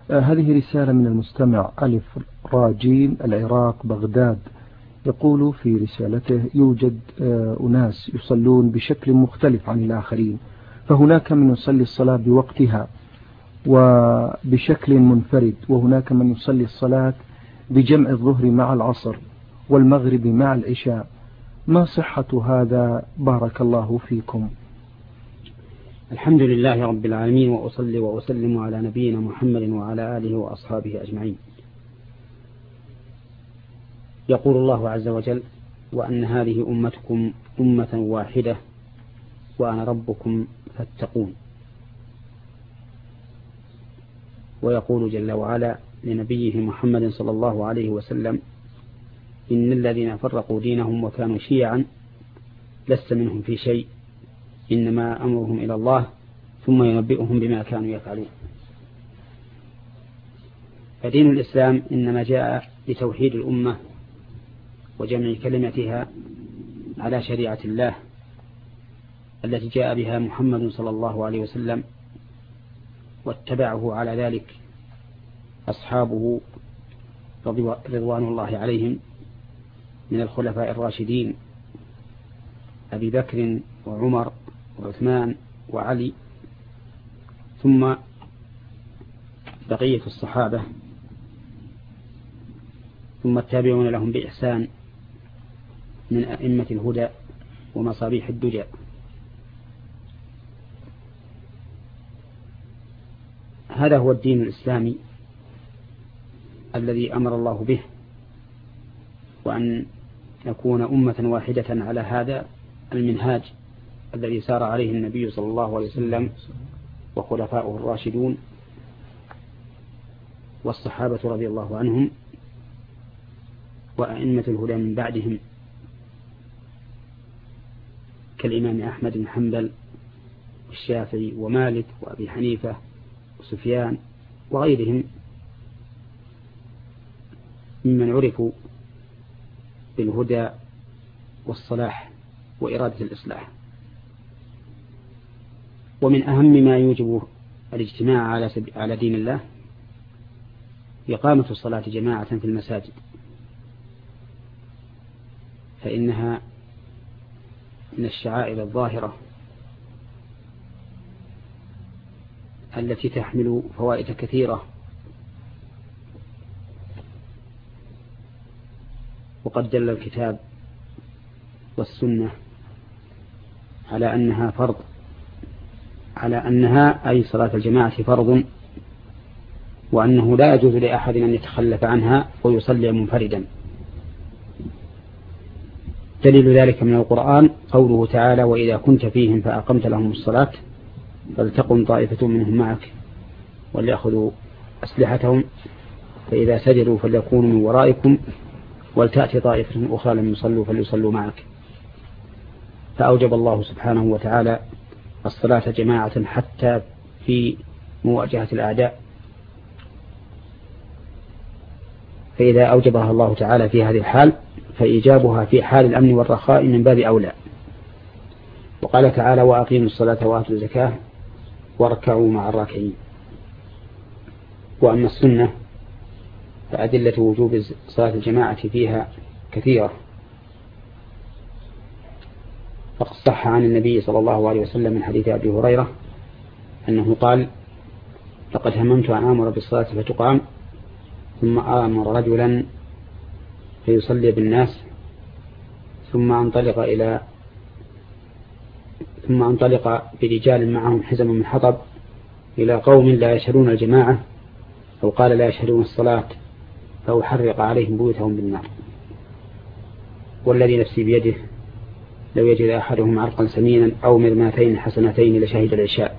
هذه رسالة من المستمع ألف راجيم العراق بغداد. يقول في رسالته: يوجد أناس يصلون بشكل مختلف عن الآخرين، فهناك من يصلي الصلاة بوقتها وبشكل منفرد، وهناك من يصلي الصلاة بجمع الظهر مع العصر والمغرب مع العشاء. ما صحة هذا؟ بارك الله فيكم. الحمد لله رب العالمين، وأصلي وأسلم على نبينا محمد وعلى آله وأصحابه أجمعين. يقول الله عز وجل: وأن هذه أمتكم أمة واحدة وأنا ربكم فاتقون. ويقول جل وعلا لنبيه محمد صلى الله عليه وسلم: إن الذين فرقوا دينهم وكانوا شيعا لست منهم في شيء، إنما أمرهم إلى الله ثم ينبئهم بما كانوا يفعلون. فدين الإسلام إنما جاء لتوحيد الأمة وجمع كلمتها على شريعة الله التي جاء بها محمد صلى الله عليه وسلم، واتبعه على ذلك أصحابه رضوان الله عليهم من الخلفاء الراشدين أبي بكر وعمر وعثمان وعلي، ثم بقية الصحابة، ثم التابعون لهم بإحسان من أئمة الهدى ومصابيح الدجى. هذا هو الدين الإسلامي الذي أمر الله به، وأن نكون أمة واحدة على هذا المنهاج الذي سار عليه النبي صلى الله عليه وسلم وخلفاؤه الراشدون والصحابة رضي الله عنهم وأئمة الهدى من بعدهم كالإمام أحمد بن حنبل والشافعي ومالك وأبي حنيفة وسفيان وغيرهم ممن عرفوا بالهدى والصلاح وإرادة الإصلاح. ومن أهم ما يوجب الاجتماع على دين الله إقامة الصلاة جماعة في المساجد، فإنها من الشعائر الظاهرة التي تحمل فوائد كثيرة، وقد دل الكتاب والسنة على أنها فرض، على أنها أي صلاة الجماعة فرض، وأنه لا يجوز لأحد أن يتخلف عنها ويصلي منفردا. دليل ذلك من القرآن قوله تعالى: وإذا كنت فيهم فأقمت لهم الصلاة فلتقم طائفة منهم معك وليأخذوا أسلحتهم فإذا سجدوا فليكونوا من ورائكم ولتأتي طائفة أخرى لم يصلوا فليصلوا معك. فأوجب الله سبحانه وتعالى الصلاة جماعة حتى في مواجهة الأعداء، فإذا أوجبها الله تعالى في هذه الحال فإيجابها في حال الأمن والرخاء من باب أولى. وقال تعالى: وأقيموا الصلاة وآتوا الزكاة واركعوا مع الراكعين. وأما السنة فأدلة وجوب صلاة الجماعة فيها كثيرة، فقد صح عن النبي صلى الله عليه وسلم من حديث أبي هريرة أنه قال: لقد هممت أن آمر بالصلاة فتقام ثم آمر رجلا فيصلي بالناس ثم انطلق برجال معهم حزم من حطب إلى قوم لا يشهدون الجماعة، أو قال لا يشهدون الصلاة، فأحرق عليهم بيوتهم بالنار. والذي نفسي بيده لو يجد أحدهم عرقا سمينا أو مرماتين حسنتين لشهد العشاء.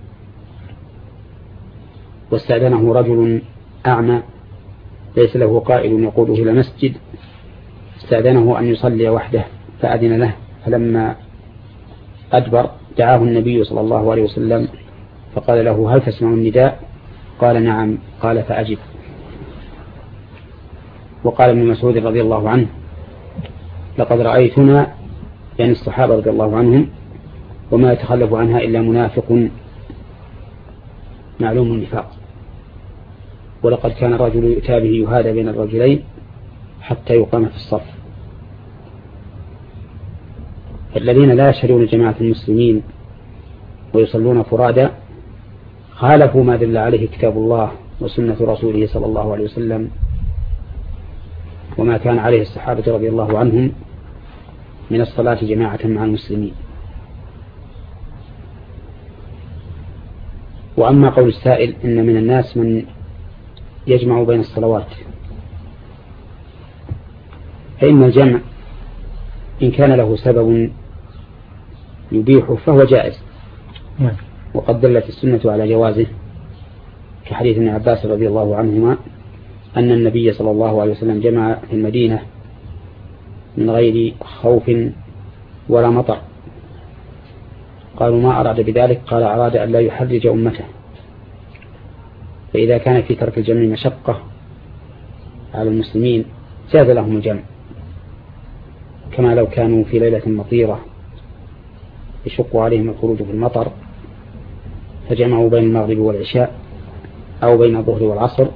واستأذنه رجل أعمى ليس له قائل يقوده إلى مسجد، استأذنه أن يصلي وحده فأذن له، فلما أدبر دعاه النبي صلى الله عليه وسلم فقال له: هل تسمع النداء؟ قال: نعم. قال: فأجب. وقال ابن مسعود رضي الله عنه: لقد رأيتنا، يعني الصحابة رضي الله عنهم، وما يتخلف عنها إلا منافق معلوم النفاق. ولقد كان الرجل يؤتى به يهادى بين الرجلين حتى يقام في الصف. الذين لا يشهدون جماعة المسلمين ويصلون فرادى خالفوا ما دل عليه كتاب الله وسنة رسوله صلى الله عليه وسلم وما كان عليه الصحابة رضي الله عنهم من الصلاة جماعة مع المسلمين. وأما قول السائل إن من الناس من يجمع بين الصلوات، فإن الجمع إن كان له سبب يبيحه فهو جائز، وقد دلت السنة على جوازه كحديث ابن عباس رضي الله عنهما أن النبي صلى الله عليه وسلم جمع في المدينة من غير خوف ولا مطر. قالوا ما أراد بذلك؟ قال أراد أن لا يحرج أمته. فإذا كان في ترك الجمع مشقة على المسلمين جاز لهم الجمع، كما لو كانوا في ليلة مطيرة يشق عليهم الخروج في المطر فجمعوا بين المغرب والعشاء أو بين الظهر والعصر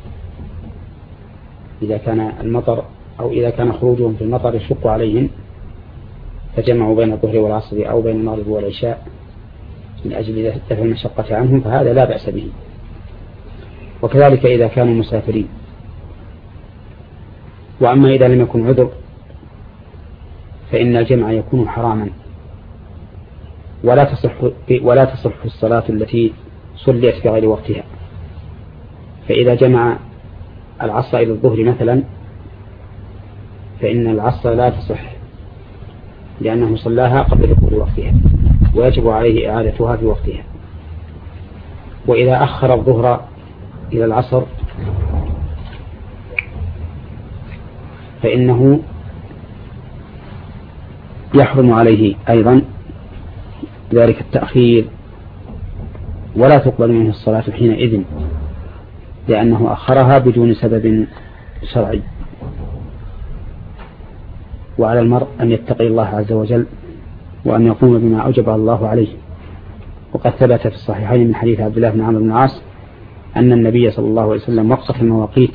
إذا كان المطر أو إذا كان خروجهم في المطر يشق عليهم فجمعوا بين الظهر والعصر أو بين المغرب والعشاء من أجل دفع المشقة عنهم، فهذا لا بأس به. وكذلك إذا كانوا مسافرين. وأما إذا لم يكن عذر فإن الجمع يكون حراما ولا تصح الصلاة التي صليت في غير وقتها. فإذا جمع العصر إلى الظهر مثلا فإن العصر لا تصح لأنه صلاها قبل دخول وقتها ويجب عليه إعادتها في وقتها. وإذا أخر الظهر إلى العصر فإنه يحرم عليه أيضا ذلك التأخير ولا تقبل منه الصلاة حينئذ لأنه أخرها بدون سبب شرعي. وعلى المرء أن يتقي الله عز وجل وأن يقوم بما أوجب الله عليه. وقد ثبت في الصحيحين من حديث عبد الله بن عمرو بن العاص أن النبي صلى الله عليه وسلم وقف المواقيت،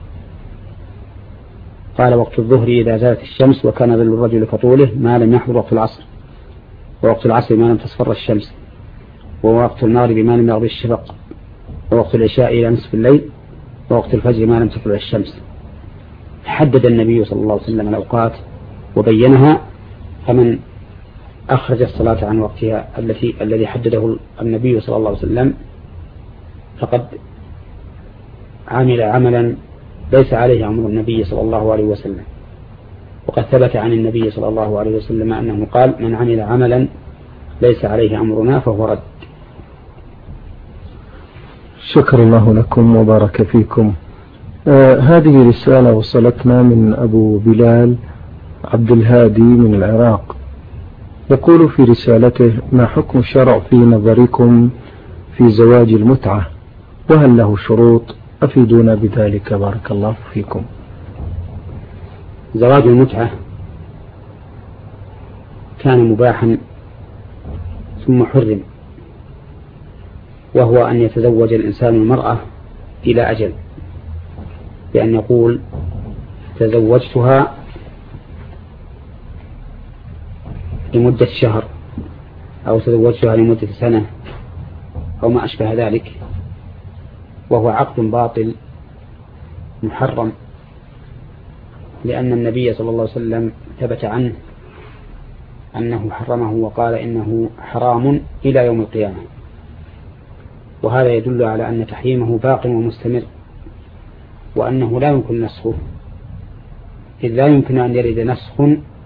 قال وقت الظهر إذا زالت الشمس وكان ظل الرجل كطوله ما لم يحضر وقت العصر، ووقت العصر ما لم تصفر الشمس، ووقت المغرب ما لم يغرب الشفق، ووقت العشاء إلى نصف الليل، ووقت الفجر ما لم تطلع الشمس. حدد النبي صلى الله عليه وسلم الأوقات وبينها، فمن أخرج الصلاة عن وقتها الذي حدده النبي صلى الله عليه وسلم فقد عمل عملا ليس عليه أمر النبي صلى الله عليه وسلم. وقد ثبت عن النبي صلى الله عليه وسلم أنه قال من عمل عملا ليس عليه أمرنا فهو رد. شكر الله لكم وبارك فيكم. هذه رسالة وصلتنا من أبو بلال عبد الهادي من العراق، يقول في رسالته: ما حكم الشرع في نظركم في زواج المتعة، وهل له شروط؟ أفيدونا بذلك بارك الله فيكم. زواج المتعة كان مباحا ثم حرم، وهو أن يتزوج الإنسان المرأة إلى أجل، بأن يقول تزوجتها لمدة شهر أو تزوجتها لمدة سنة أو ما أشبه ذلك، وهو عقد باطل محرم، لأن النبي صلى الله عليه وسلم ثبت عنه أنه حرمه وقال إنه حرام إلى يوم القيامة. وهذا يدل على أن تحريمه باق ومستمر، وأنه لا يمكن نسخه، إذ لا يمكن أن يرد نسخ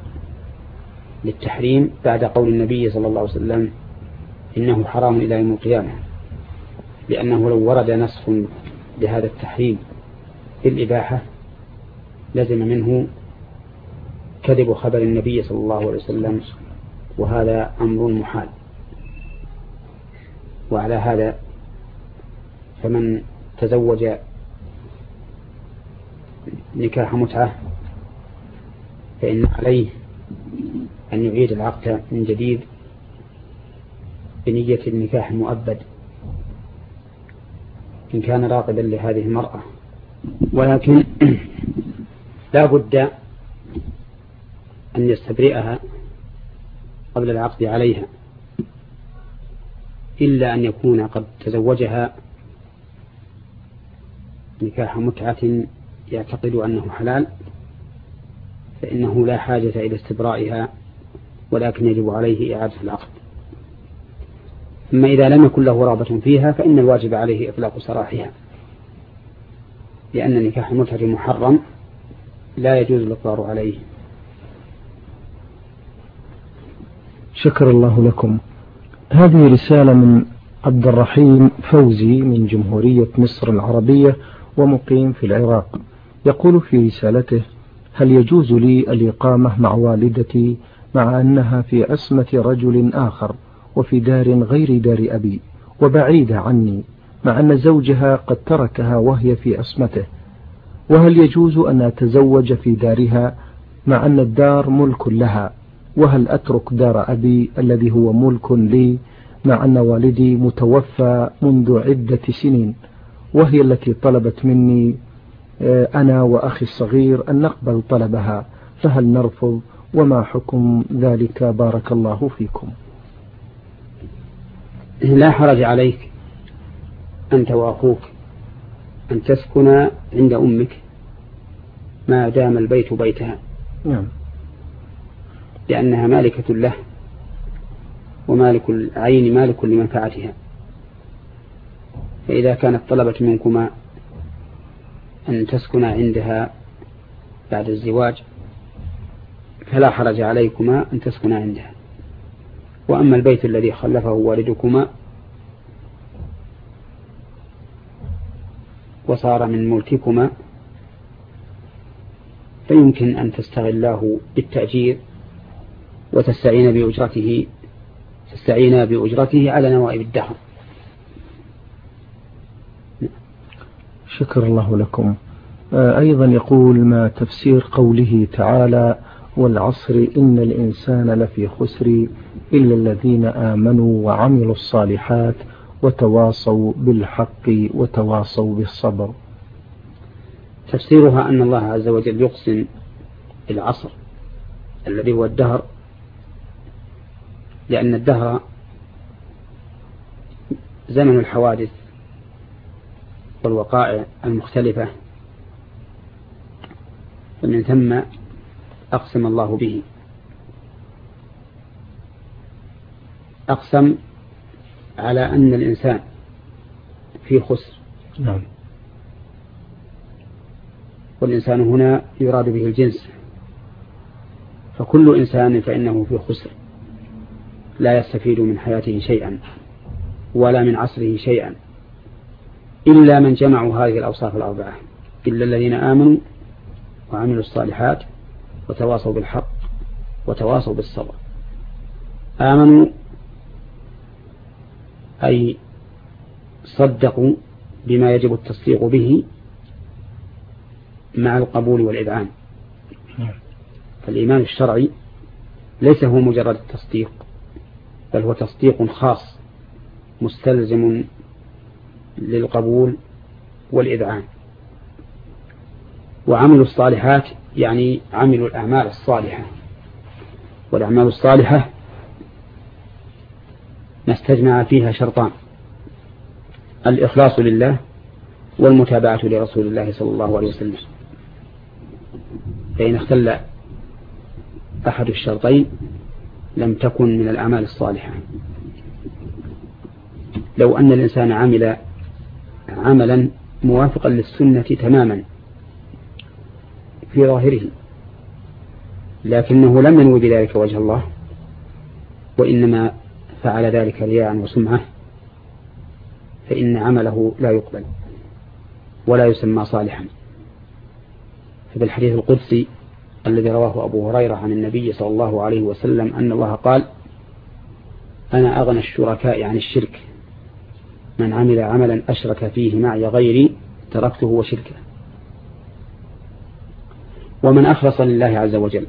للتحريم بعد قول النبي صلى الله عليه وسلم إنه حرام إلى يوم القيامة، لأنه لو ورد نسخ لهذا التحريم في الإباحة لزم منه كذب خبر النبي صلى الله عليه وسلم، وهذا أمر محال. وعلى هذا فمن تزوج نكاح متعة فإن عليه أن يعيد العقد من جديد بنية النكاح المؤبد، إن كان راغبا لهذه المرأة، ولكن لا بد أن يستبرئها قبل العقد عليها، إلا أن يكون قد تزوجها نكاح متعة يعتقد أنه حلال، فإنه لا حاجة إلى استبرائها، ولكن يجب عليه إعادة العقد. أما إذا لم يكن له رغبة فيها فإن الواجب عليه إطلاق سراحها، لأن نكاح المتعة محرم لا يجوز الإقرار عليه. شكر الله لكم. هذه رسالة من عبد الرحيم فوزي من جمهورية مصر العربية ومقيم في العراق. يقول في رسالته: هل يجوز لي الإقامة مع والدتي مع أنها في عصمة رجل آخر وفي دار غير دار أبي وبعيدة عني، مع أن زوجها قد تركها وهي في عصمته؟ وهل يجوز أن أتزوج في دارها مع أن الدار ملك لها؟ وهل أترك دار أبي الذي هو ملك لي مع أن والدي متوفى منذ عدة سنين، وهي التي طلبت مني أنا وأخي الصغير أن نقبل طلبها، فهل نرفض؟ وما حكم ذلك؟ بارك الله فيكم. لا حرج عليك أنت وأخوك أن تسكن عند أمك ما دام البيت بيتها، لأنها مالكة له، ومالك العين مالك لمنفعتها. فإذا كانت طلبت منكما أن تسكن عندها بعد الزواج فلا حرج عليكما أن تسكن عندها. وأما البيت الذي خلفه والدكما وصار من ملككما فيمكن أن تستغلاه بالتأجير وتستعين بأجرته على نوائب الدهر. شكر الله لكم. أيضا يقول: ما تفسير قوله تعالى: والعصر إن الإنسان لفي خسر إلا الذين آمنوا وعملوا الصالحات وتواصوا بالحق وتواصوا بالصبر؟ تفسيرها أن الله عز وجل يقسم العصر الذي هو الدهر، لأن الدهر زمن الحوادث والوقائع المختلفة، ومن ثم أقسم الله به. أقسم على أن الإنسان في خسر. نعم. والإنسان هنا يراد به الجنس، فكل إنسان فإنه في خسر، لا يستفيد من حياته شيئا ولا من عصره شيئا، إلا من جمعوا هذه الأوصاف الأربعة: إلا الذين آمنوا وعملوا الصالحات وتواصوا بالحق وتواصوا بالصبر. آمنوا أي صدقوا بما يجب التصديق به مع القبول والإذعان. فالإيمان الشرعي ليس هو مجرد التصديق، بل هو تصديق خاص مستلزم للقبول والإذعان. وعملوا الصالحات يعني عملوا الأعمال الصالحة، والأعمال الصالحة نستجمع فيها شرطان: الإخلاص لله والمتابعة لرسول الله صلى الله عليه وسلم. فإن اختل أحد الشرطين لم تكن من الأعمال الصالحة. لو أن الإنسان عمل عملا موافقا للسنة تماما في ظاهره، لكنه لم ينوي بذلك وجه الله، وإنما فعل ذلك رياء وسمعة، فإن عمله لا يقبل ولا يسمى صالحا. فبالحديث القدسي الذي رواه أبو هريرة عن النبي صلى الله عليه وسلم أن الله قال: أنا أغنى الشركاء عن الشرك، من عمل عملا أشرك فيه معي غيري تركته وشركه. ومن أخلص لله عز وجل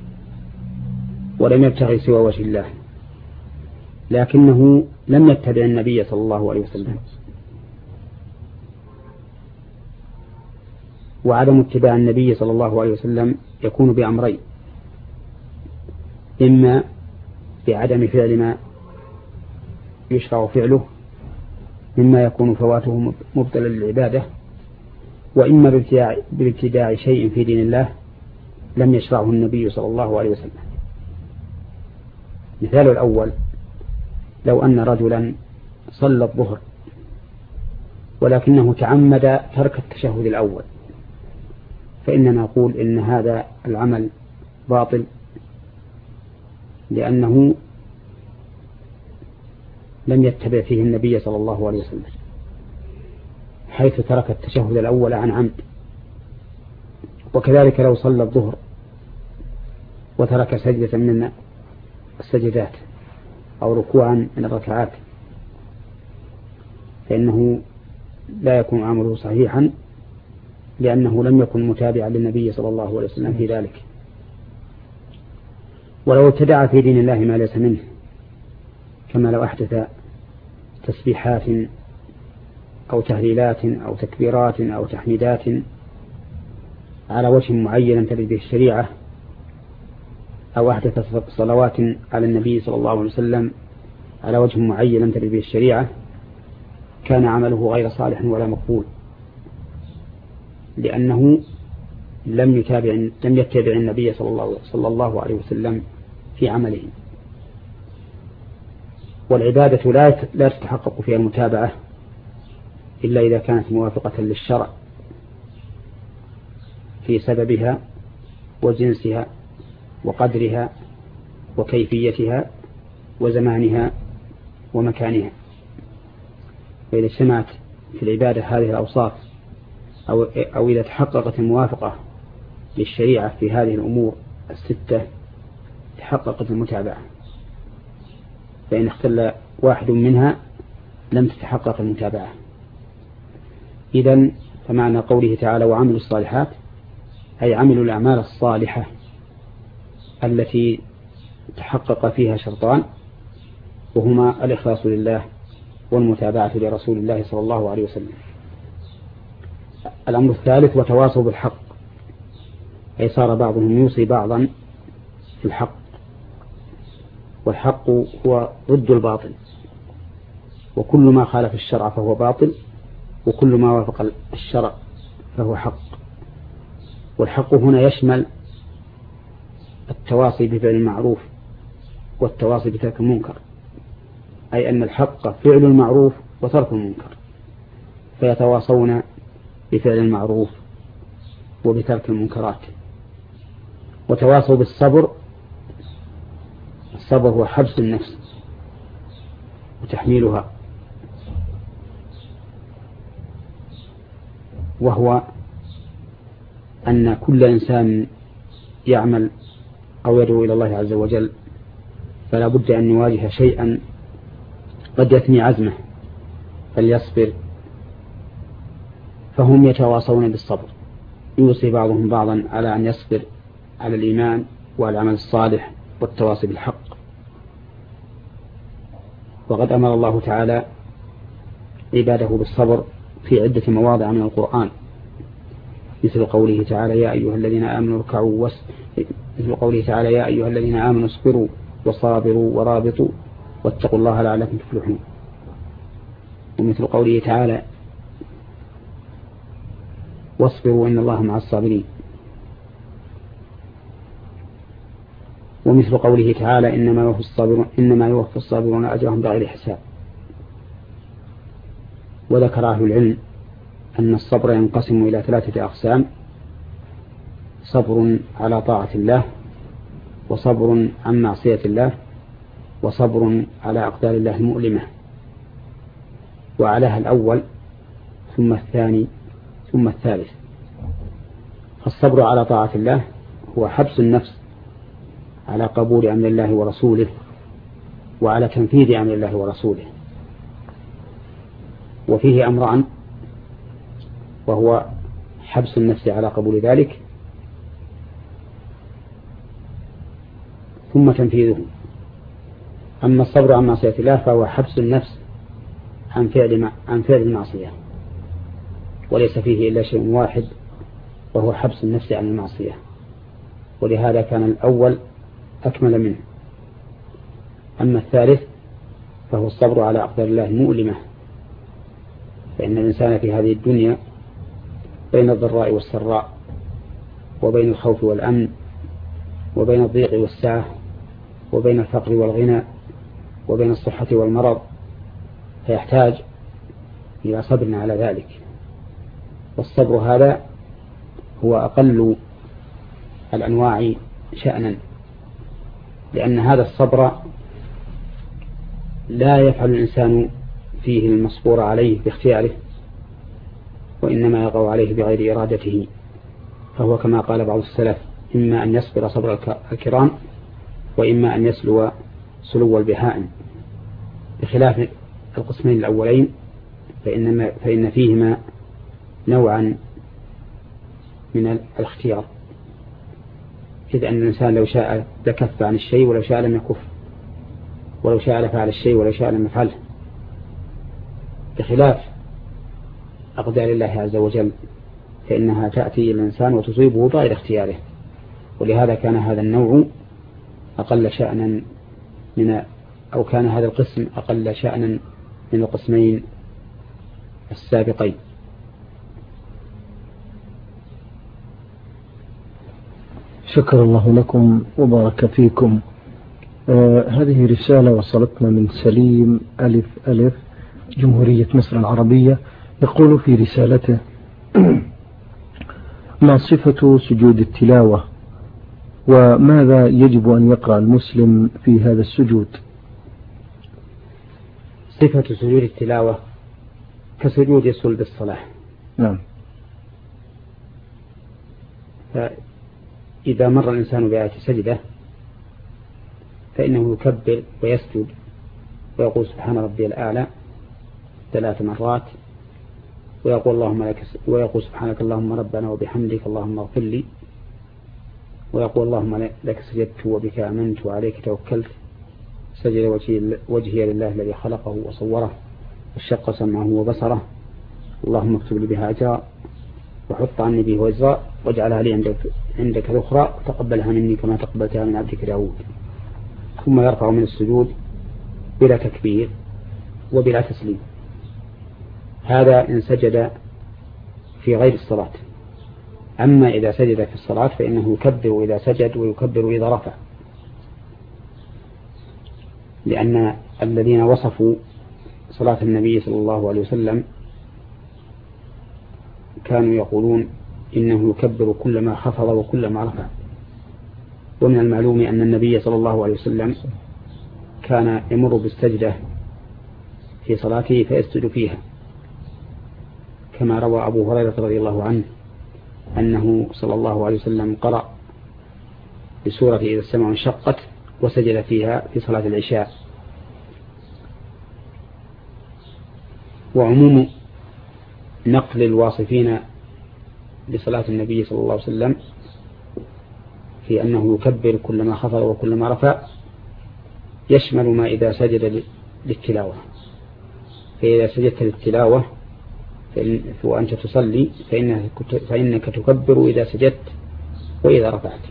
ولم يبتغي سوى وجه الله، لكنه لم يتبع النبي صلى الله عليه وسلم وعدم اتباع النبي صلى الله عليه وسلم يكون بأمرين: إما بعدم فعل ما يشرع فعله مما يكون فواته مبطلا للعبادة، وإما بابتداع شيء في دين الله لم يشرعه النبي صلى الله عليه وسلم. مثال الأول: لو أن رجلا صلى الظهر ولكنه تعمد ترك التشهد الأول، فإننا نقول إن هذا العمل باطل، لأنه لم يتبع فيه النبي صلى الله عليه وسلم، حيث ترك التشهد الأول عن عمد. وكذلك لو صلى الظهر وترك سجدة من السجدات أو ركوعا من الركعات، فإنه لا يكون عمله صحيحا، لأنه لم يكن متابعا للنبي صلى الله عليه وسلم في ذلك. ولو ابتدع في دين الله ما ليس منه، كما لو أحدث تسبيحات أو تهليلات أو تكبيرات أو تحميدات على وجه معين ترد به الشريعة، أو أحدث صلوات على النبي صلى الله عليه وسلم على وجه معين ترد به الشريعة، كان عمله غير صالح ولا مقبول، لأنه لم يتبع النبي صلى الله عليه وسلم في عمله. والعبادة لا تتحقق فيها المتابعة إلا إذا كانت موافقة للشرع في سببها وجنسها وقدرها وكيفيتها وزمانها ومكانها. فإذا اجتمعت في العبادة هذه الأوصاف أو إذا تحققت الموافقة للشريعة في هذه الأمور الستة تحققت المتابعة، فإن اختل واحد منها لم تتحقق المتابعة. إذن فمعنى قوله تعالى وعملوا الصالحات أي عملوا الأعمال الصالحة التي تحقق فيها شرطان، وهما الإخلاص لله والمتابعة لرسول الله صلى الله عليه وسلم. الأمر الثالث وتواصوا بالحق، أي صار بعضهم يوصي بعضا في الحق، والحق هو ضد الباطل، وكل ما خالف الشرع فهو باطل، وكل ما وافق الشرع فهو حق. والحق هنا يشمل التواصي بفعل المعروف والتواصي بترك المنكر، أي أن الحق فعل المعروف وترك المنكر، فيتواصون بفعل المعروف وبترك المنكرات. وتواصوا بالصبر، الصبر هو حبس النفس وتحميلها، وهو أن كل إنسان يعمل أو يدعو إلى الله عز وجل فلا بد أن يواجه شيئا قد يثني عزمه فليصبر، فهم يتواصون بالصبر، يوصي بعضهم بعضا على أن يصبر على الإيمان والعمل الصالح والتواصي بالحق. وقد أمر الله تعالى عباده بالصبر في عدة مواضع من القرآن، مثل قوله تعالى يا أيها الذين آمنوا اركعوا مثل قوله تعالى يا أيها الذين آمنوا اصبروا وصابروا ورابطوا واتقوا الله لعلكم تفلحون. ومثل قوله تعالى واصبروا إن الله مع الصابرين. ومثل قوله تعالى إنما يوفى الصابرون أجرهم بغير حساب. وذكر أهل العلم أن الصبر ينقسم إلى 3 أقسام: صبر على طاعة الله، وصبر عن معصية الله، وصبر على أقدار الله المؤلمة. وعليها الأول ثم الثاني ثم الثالث. فالصبر على طاعة الله هو حبس النفس على قبول أمر الله ورسوله وعلى تنفيذ أمر الله ورسوله، وفيه أمران، وهو حبس النفس على قبول ذلك ثم تنفيذه. أما الصبر عن معصية الله فهو حبس النفس عن فعل المعصية، وليس فيه إلا شيء واحد وهو حبس النفس عن المعصية، ولهذا كان الأول أكمل منه. أما الثالث فهو الصبر على أقدار الله المؤلمة، فإن الإنسان في هذه الدنيا بين الضراء والسراء، وبين الخوف والأمن، وبين الضيق والسعة، وبين الفقر والغنى، وبين الصحة والمرض، فيحتاج إلى صبر على ذلك. والصبر هذا هو أقل الأنواع شأنا، لأن هذا الصبر لا يفعل الإنسان فيه المصبور عليه باختياره، وإنما يقع عليه بغير إرادته، فهو كما قال بعض السلف: إما أن يصبر صبر الكرام، وإما أن يسلو سلو البهائم، بخلاف القسمين الأولين فإن فيهما نوعا من الاختيار، إذ أن الإنسان لو شاء لكف عن الشيء، ولو شاء لم يكف، ولو شاء لفعل الشيء، ولو شاء لم يفعله، بخلاف أقدار الله عز وجل فإنها تأتي إلى الإنسان وتصيبه بغير اختياره. ولهذا كان هذا النوع أقل شأنا أو كان هذا القسم أقل شأنا من القسمين السابقين. شكر الله لكم وبارك فيكم. هذه رسالة وصلتنا من سليم ألف ألف جمهورية مصر العربية، يقول في رسالته: ما صفة سجود التلاوة، وماذا يجب أن يقرأ المسلم في هذا السجود؟ صفة سجود التلاوة كسجود صلب الصلاة. نعم. فإذا مر الإنسان بآية سجدة فإنه يكبر ويسجد ويقول سبحان ربي الأعلى 3 مرات، ويقول سبحانك اللهم ربنا وبحمدك اللهم اغفر لي، ويقول اللهم لك سجدت وبك آمنت وعليك توكلت، سجد وجهي لله الذي خلقه وصوره وشق سمعه وبصره، اللهم اكتب لي بها أجرا وحط عني به وزرا واجعلها لي عندك ذخرا وتقبلها مني كما تقبلتها من عبدك داود. ثم يرفع من السجود بلا تكبير وبلا تسليم. هذا إن سجد في غير الصلاة. أما إذا سجد في الصلاة فإنه يكبر إذا سجد ويكبر إذا رفع، لأن الذين وصفوا صلاة النبي صلى الله عليه وسلم كانوا يقولون إنه يكبر كلما خفض وكلما رفع. ومن المعلوم أن النبي صلى الله عليه وسلم كان يمر بالسجدة في صلاته فيسجد فيها، كما روى أبو هريرة رضي الله عنه أنه صلى الله عليه وسلم قرأ بسورة إذا السماء انشقت وسجد فيها في صلاة العشاء. وعموم نقل الواصفين لصلاة النبي صلى الله عليه وسلم في أنه يكبر كلما خفض وكلما رفع يشمل ما إذا سجد للتلاوة. فإذا سجدت للتلاوة وأنت تصلي فإنك تكبر إذا سجدت وإذا رفعت.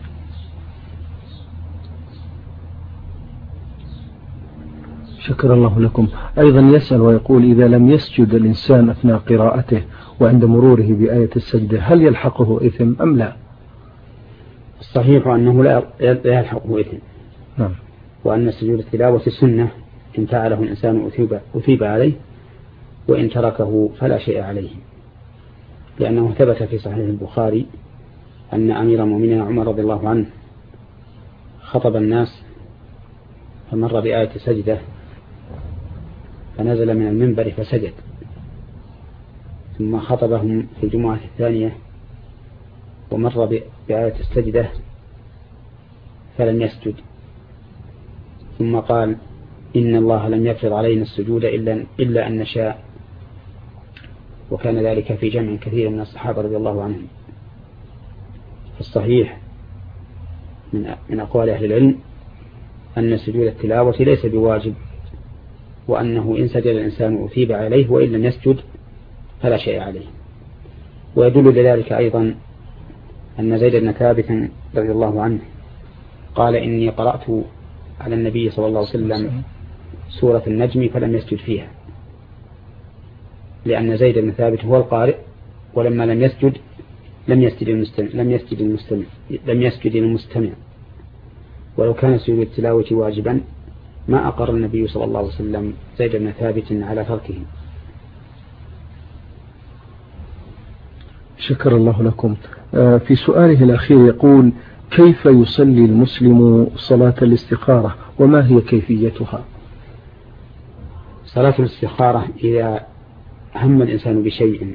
شكر الله لكم. أيضا يسأل ويقول: إذا لم يسجد الإنسان أثناء قراءته وعند مروره بآية السجدة هل يلحقه إثم أم لا؟ الصحيح أنه لا يلحقه إثم. نعم. وأن سجود التلاوة سنة، إن فعله الإنسان أثيب عليه، وإن تركه فلا شيء عليه، لأنه ثبت في صحيح البخاري أن أمير المؤمنين عمر رضي الله عنه خطب الناس فمر بآية سجدة فنزل من المنبر فسجد، ثم خطبهم في الجمعة الثانية ومر بآية السجدة فلم يسجد، ثم قال: إن الله لم يفرض علينا السجود إلا أن نشاء. وكان ذلك في جمع كثير من الصحابة رضي الله عنهم. الصحيح من أقوال أهل العلم أن سجود التلاوة ليس بواجب، وأنه إن سجد الإنسان أثيب عليه، وإن لم يسجد فلا شيء عليه. ويدل لذلك أيضا أن زيد بن ثابت رضي الله عنه قال إني قرأت على النبي صلى الله عليه وسلم سورة النجم فلم يسجد فيها، لأن زيد بن ثابت هو القارئ، ولما لم يسجد لم يسجد المستمع. ولو كان سجود التلاوة واجبا ما أقر النبي صلى الله عليه وسلم زيد بن ثابت على تركه. شكر الله لكم. في سؤاله الأخير يقول: كيف يصلي المسلم صلاة الاستخارة وما هي كيفيتها؟ صلاة الاستخارة إذا هم الإنسان بشيء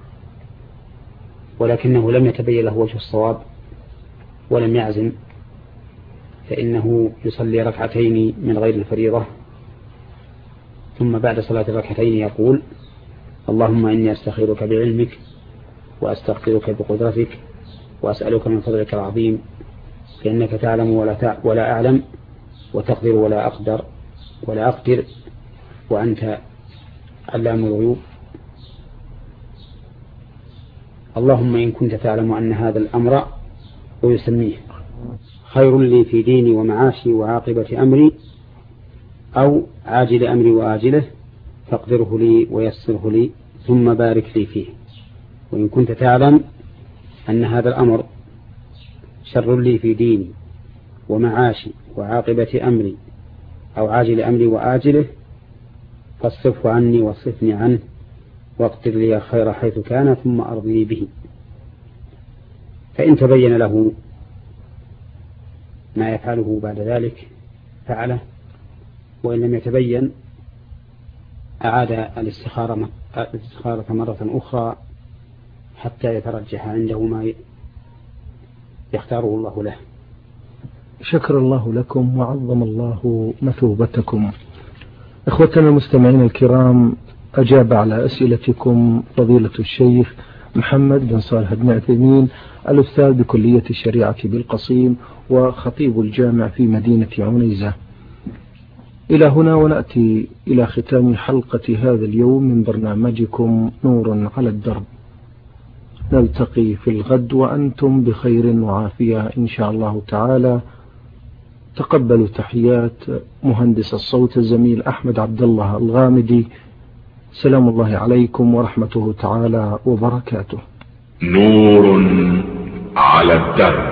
ولكنه لم يتبين له وجه الصواب ولم يعزم، فإنه يصلي ركعتين من غير الفريضة، ثم بعد صلاة الركعتين يقول: اللهم إني أستخيرك بعلمك وأستغفرك بقدرتك وأسألك من فضلك العظيم، فإنك تعلم ولا أعلم، وتقدر ولا أقدر وأنت علام الغيوب. اللهم إن كنت تعلم أن هذا الأمر ويسميه خير لي في ديني ومعاشي وعاقبة أمري أو عاجل أمري وآجله فاقدره لي ويسره لي ثم بارك لي فيه. وإن كنت تعلم أن هذا الأمر شر لي في ديني ومعاشي وعاقبة أمري أو عاجل أمري وآجله فاصرفه عني واصرفني عنه واقدر لي خير حيث كان ثم أرضي به. فإن تبين له ما يفعله بعد ذلك فعله، وإن لم يتبين أعاد الاستخارة مرة أخرى حتى يترجح عنده ما يختاره الله له. شكر الله لكم وعظم الله مثوبتكم. إخوتنا المستمعين الكرام، أجاب على أسئلتكم فضيلة الشيخ محمد بن صالح بن عثيمين، الأستاذ بكلية الشريعة بالقصيم وخطيب الجامع في مدينة عنيزة. إلى هنا ونأتي إلى ختام حلقة هذا اليوم من برنامجكم نور على الدرب. نلتقي في الغد وأنتم بخير وعافية إن شاء الله تعالى. تقبلوا تحيات مهندس الصوت الزميل أحمد عبد الله الغامدي. سلام الله عليكم ورحمته تعالى وبركاته. نور على الدرب.